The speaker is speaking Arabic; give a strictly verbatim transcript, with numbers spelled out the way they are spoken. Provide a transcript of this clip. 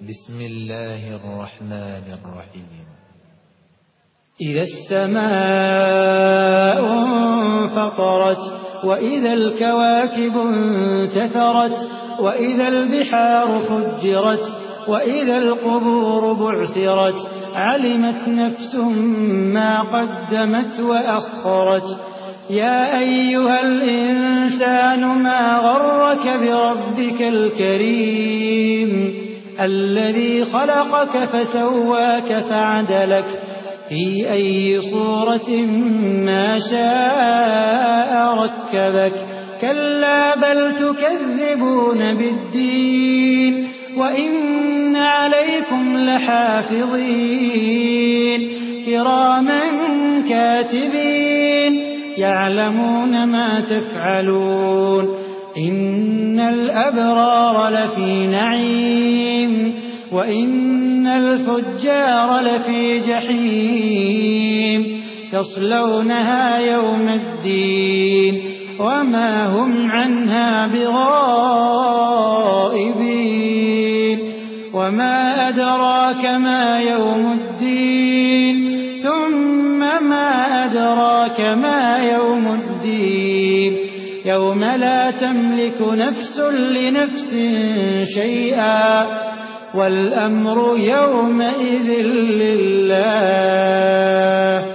بسم الله الرحمن الرحيم إذا السماء انفطرت وإذا الكواكب انتثرت وإذا البحار فجرت وإذا القبور بعثرت علمت نفس ما قدمت وأخرت يا أيها الإنسان ما غرك بربك الكريم الذي خلقك فسواك فعدلك في أي صورة ما شاء ركبك كلا بل تكذبون بالدين وإن عليكم لحافظين كراما كاتبين يعلمون ما تفعلون إن الأبرار لفي نعيم وإن الفجار لفي جحيم يصلونها يوم الدين وما هم عنها بغائبين وما أدراك ما يوم الدين ثم ما أدراك ما يوم الدين يوم لا تملك نفس لنفس شيئا والأمر يومئذ لله